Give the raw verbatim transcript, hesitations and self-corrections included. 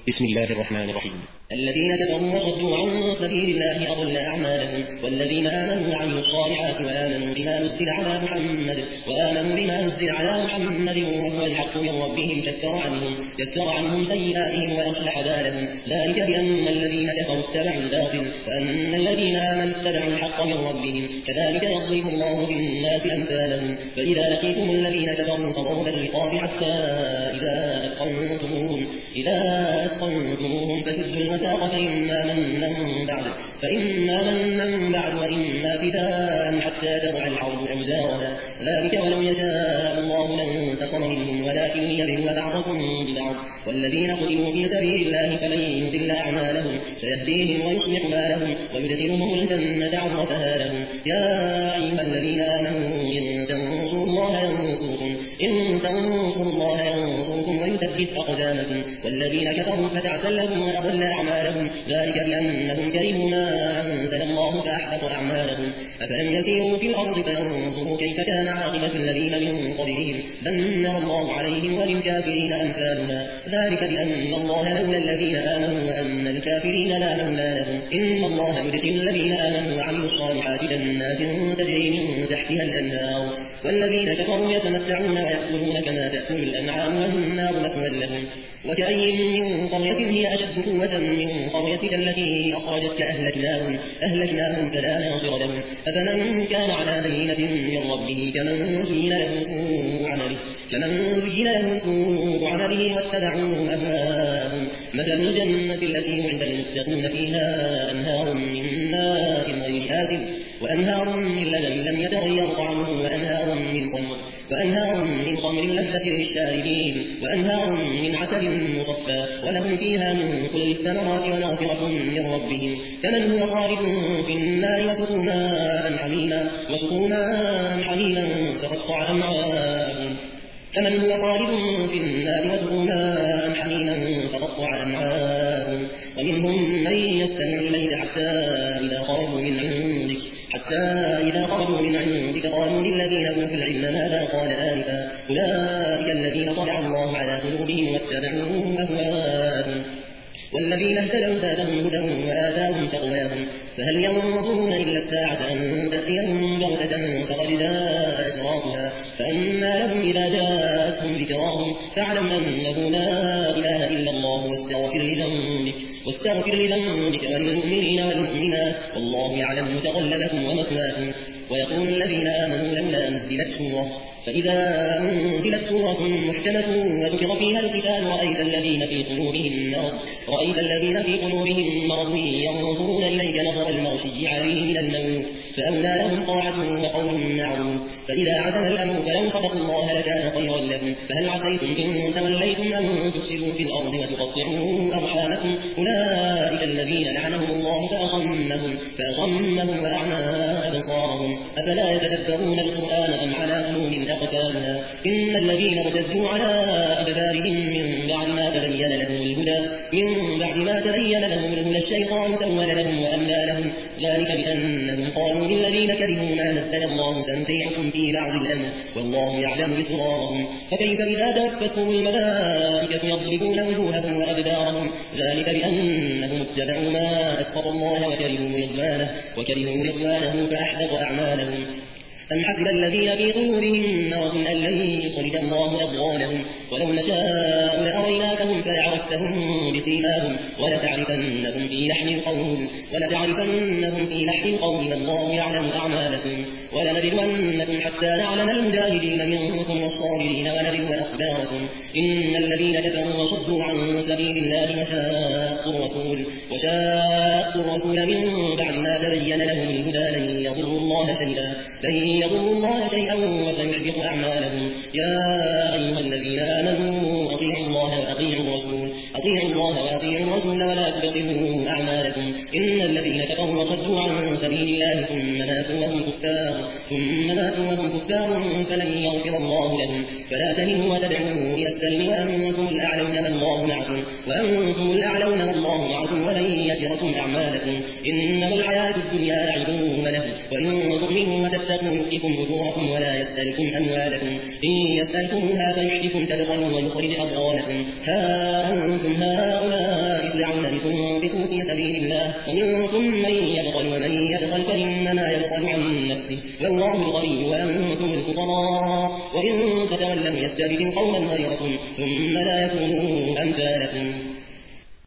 بسم الله الرحمن الرحيم. الذين كفروا وصدوا عن سبيل الله أضل أعمالهم، والذين آمنوا وعملوا الصالحات وآمنوا بما نزل على محمد وآمنوا بما نزل على محمد وهو الحق من ربهم كفر عنهم كفر عنهم سيئاتهم وأصلح بالهم، ذلك بأن الذين كفروا اتبعوا الباطل وأن الذين آمنوا اتبعوا الحق من ربهم، كذلك يضرب الله للناس أمثالهم. فإذا لقيتم الذين كفروا فضرب الرقاب حتى إذا أثخنتموهم إذا أثخنتموهم فسدوا الوثاق فإما منا بعد فإما منا بعد وإما فداء حتى تضع الحرب أوزارها، ذلك ولو يشاء الله لانتصر منهم ولكن ليبلو بعضكم ببعض. والذين قتلوا في سبيل الله فلن يضل أعمالهم، سيهديهم ويصلح بالهم ويدخلهم الجنة عرفها لهم. يا أيها الذين آمنوا إن تنصروا الله ينصركم إن تنصروا الله ينصركم ويثبت أقدامكم. والذين كفروا فتعسا لهم وأضل أعمالهم، ذلك بأنهم كرهوا ما أنزل الله فأحبط أعمالهم. أفلم يسيروا في الأرض فينظروا كيف كان عاقبة الذين من قبلهم دمر الله عليهم وللكافرين أمثالها، ذلك بأن الله لولا الذين آمنوا وأن الكافرين لا مولى لهم. إن الله يدخل الذين آمنوا وعملوا الصالحات جنات تجري من تحتها الأنهار، والذين كفروا يتمتعون ويأكلون كما تأكل الأنعام والنار مثوى لهم. وكأي من قرية هي أشد قوة من قريتك التي أخرجتك أهلكناهم أهلكناهم فلا ناصر لهم. أفمن كان على بينة من ربه كمن زين له سوء عمله كمن زين له سوء عمله واتبعوا أهواءهم. مثل الجنة التي وعد المتقون فيها أنهار من ماء غير آسن وأنهار من لبن لم يتغير طعمه وأنهار من خمر وأنهار من خمر لذة للشاربين وأنهار من عسل مصفى ولهم فيها من كل الثمرات ومغفرة من ربهم، كمن هو خالد في النار وسقوا ماء حميما وسقوا ماء حميما تقطع أمعاءهم كمن هو خالد في النار وسقوا ماء حميما تقطع أمعاءهم. ومنهم من يستمع إليك حتى إذا خرجوا من عندك حتى إذا خرجوا من عندك قالوا للذين أوتوا العلم ماذا قال آنفا أولئك الذين طبع الله على قلوبهم واتبعوا أهواءهم. والذين اهتدوا زادهم هدى وآتاهم تقواهم، فهل ينظرون إلا الساعة أن تأتيهم بغتة فقد جاء أشراطها فأنى لهم إذا جاءتهم ذكراهم فاعلم أنه لا إله إلا الله واستغفر لذنبك واستغفر لذنبك وللمؤمنين والمؤمنات والله يعلم متقلبكم ومثواكم. ويقول الذين آمنوا لولا نزلت سورة فإذا أنزلت سورة محكمة وذكر فيها القتال رأيت الذين في قلوبهم مرض رأيت الذين في قلوبهم مرض ينظرون إليك نظر المغشي عليه من الموت فأولى لهم طاعة وقول معروف. فإذا عزم الأمر فلو صدقوا الله لكان خيرا لهم. فهل عسيتم إن توليتم أن تفسدوا في الأرض وتقطعوا أرحامكم أولئك الذين لعنهم الله فأصمهم فأصمهم وأعمى أبصارهم أفلا يتدبرون القرآن أم على قلوب أقفالها. إن الذين ارتدوا على أدبارهم من بعد ما تبين لهم الهدى من بعد ما تبين لهم الهدى الشيطان سول لهم وأملى لهم، ذلك بأنهم قالوا للذين كرهوا ما نزل الله سنطيعكم في بعض الأمر والله يعلم إسرارهم. فكيف إذا توفتهم الملائكة يضربون وجوههم وأدبارهم، ذلك بأنهم اتبعوا ما أسخط الله وكرهوا رضوانه وكرهوا رضوانه فأحبط أعمالهم. أم حسب الذين في قلوبهم مرض أن لن يخرج الله أضغانهم ولو نشاء لأريناكهم فلعرفتهم بسيماهم ولتعرفنهم في لحن القول ولتعرفنهم في لحن القول والله يعلم أعمالكم. ولنبلونكم حتى نعلم المجاهدين منكم والصابرين ونبلو أخباركم. إن الذين كفروا وصدوا عن سبيل الله وشاقوا الرسول وشاقوا الرسول من بعد ما تبين لهم الهدى لن يضروا الله شيئا لن يضروا الله شيئا وسيحبط أعمالهم. يا أيها الذين آمنوا أطيعوا الله وأطيعوا الرسول أطيعوا الله وأطيعوا الرسول ولا تبطلوا أعمالكم. إن الذين كفروا وصدوا عن سبيل الله ثم ماتوا وهم كفار ثم ماتوا وهم كفار فلن يغفر الله لهم. فلا تهنوا وتدعوا إلى السلم وأنتم الأعلون والله معكم وأنتم الأعلون والله معكم ولن يتركم أعمالكم. إنما الحياة الدنيا لعب وله وإن تؤمنوا وتتقوا يؤتكم أجوركم ولا يسألكم أموالكم إن يسألكموها فيحفكم تبخلوا ويخرج أضغانكم. ها أنتم هؤلاء في سبيل الله ومنكم من يبخل ومن يبخل فإنما يبخل عن نفسه والله الغني وأنتم الفقراء وإن تتولوا يستبدل قوما غيركم ثم لا يكونوا أمثالكم